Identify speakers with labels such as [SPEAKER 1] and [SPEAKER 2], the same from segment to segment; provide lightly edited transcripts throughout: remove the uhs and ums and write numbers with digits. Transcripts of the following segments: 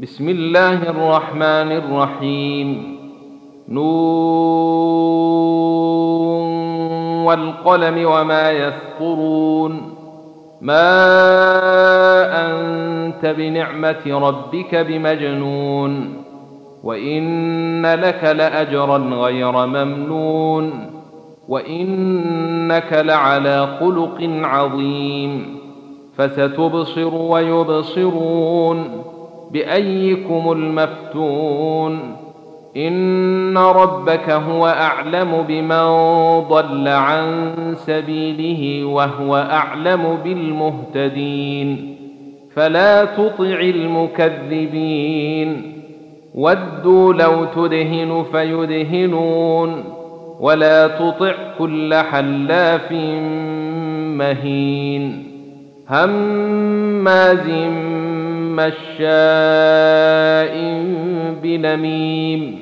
[SPEAKER 1] بسم الله الرحمن الرحيم. نون والقلم وما يسطرون. ما أنت بنعمة ربك بمجنون، وإن لك لأجرا غير ممنون، وإنك لعلى خلق عظيم. فستبصر ويبصرون بأيكم المفتون. إن ربك هو أعلم بمن ضل عن سبيله وهو أعلم بالمهتدين. فلا تطع المكذبين. ودوا لو تدهن فيدهنون، ولا تطع كل حلاف مهين هماز مشاء بنميم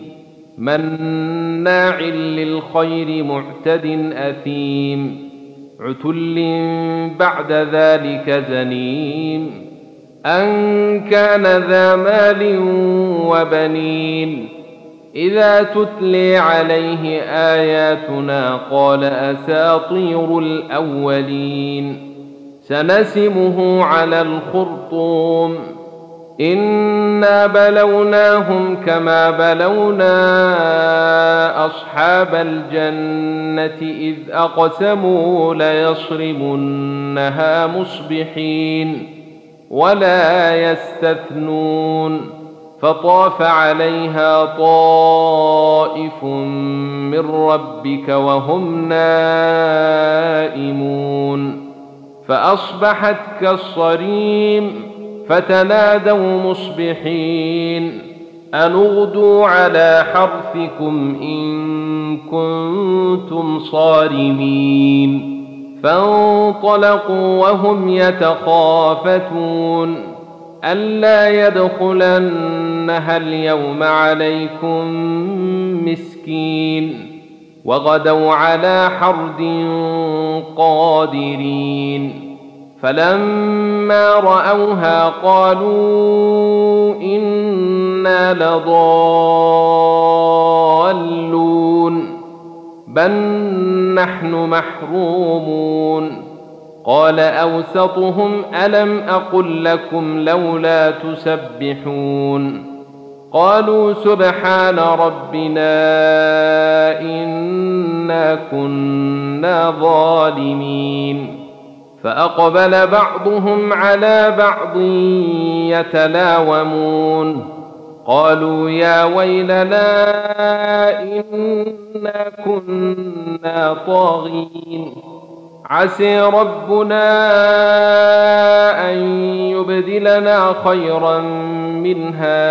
[SPEAKER 1] مناع للخير معتد أثيم عتل بعد ذلك زنيم أن كان ذا مال وبنين. إذا تتلي عليه آياتنا قال أساطير الأولين. سنسمه على الخرطوم. إنا بلوناهم كما بلونا أصحاب الجنة إذ أقسموا ليصرمنها مصبحين ولا يستثنون. فطاف عليها طائف من ربك وهم نائمون، فأصبحت كالصريم. فتنادوا مصبحين أن اغدوا على حرثكم إن كنتم صارمين. فانطلقوا وهم يتخافتون ألا يدخلنها اليوم عليكم مسكين. وغدوا على حرد قادرين. فلما رأوها قالوا إنا لضالون بل نحن محرومون. قال أوسطهم ألم أقل لكم لولا تسبحون. قالوا سبحان ربنا إنا كنا ظالمين. فأقبل بعضهم على بعض يتلاومون قالوا يا ويلنا إنا كنا طاغين. عسى ربنا أن يبدلنا خيرا منها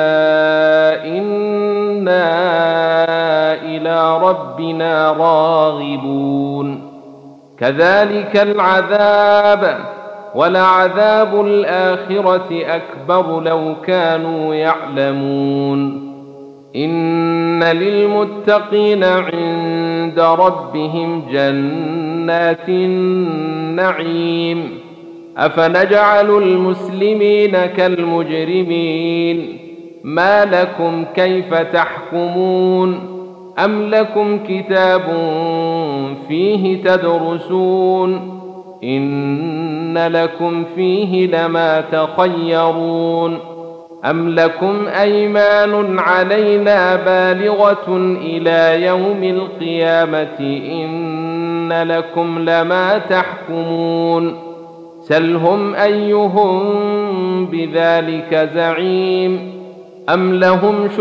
[SPEAKER 1] إنا إلى ربنا راغبون. كذلك العذاب ولعذاب الآخرة أكبر لو كانوا يعلمون. إن للمتقين عند ربهم جنات النعيم. أفنجعل المسلمين كالمجرمين. ما لكم كيف تحكمون؟ أم لكم كتاب فيه تدرسون؟ إن لكم فيه لما تخيرون. أم لكم أيمان علينا بالغة إلى يوم القيامة إن لكم لما تحكمون. سلهم أيهم بذلك زعيم. أم لهم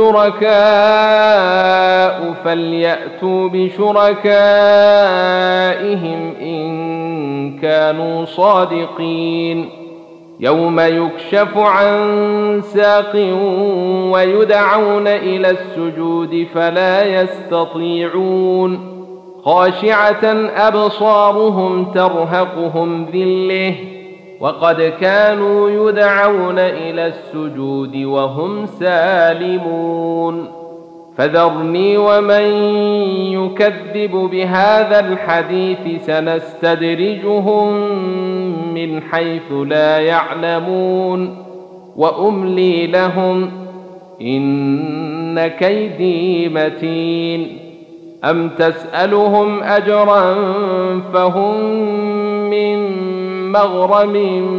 [SPEAKER 1] شركاء فليأتوا بشركائهم إن كانوا صادقين. يوم يكشف عن ساق ويدعون إلى السجود فلا يستطيعون. خاشعة أبصارهم ترهقهم ذلة وقد كانوا يدعون إلى السجود وهم سالمون. فذرني ومن يكذب بهذا الحديث سنستدرجهم من حيث لا يعلمون وأملي لهم إن كيدي متين أم تسألهم أجرا فهم من مغرم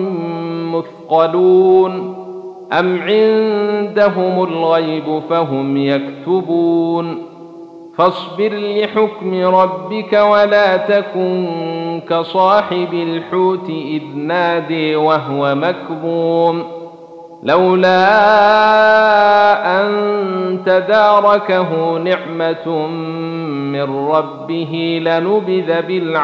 [SPEAKER 1] مثقلون أم عندهم الغيب فهم يكتبون فاصبر لحكم ربك ولا تكن كصاحب الحوت إذ نادي وهو مكظوم لولا أن تداركه نعمة من ربه لنبذ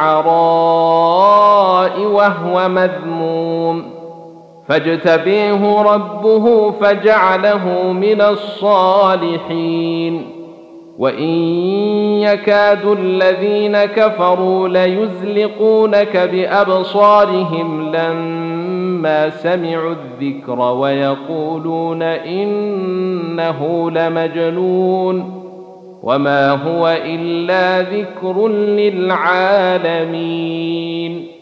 [SPEAKER 1] بالعراء وهو مذموم فاجتبيه ربه فجعله من الصالحين وإن يكاد الذين كفروا ليزلقونك بأبصارهم لما سمعوا الذكر ويقولون إنه لمجنون وما هو إلا ذكر للعالمين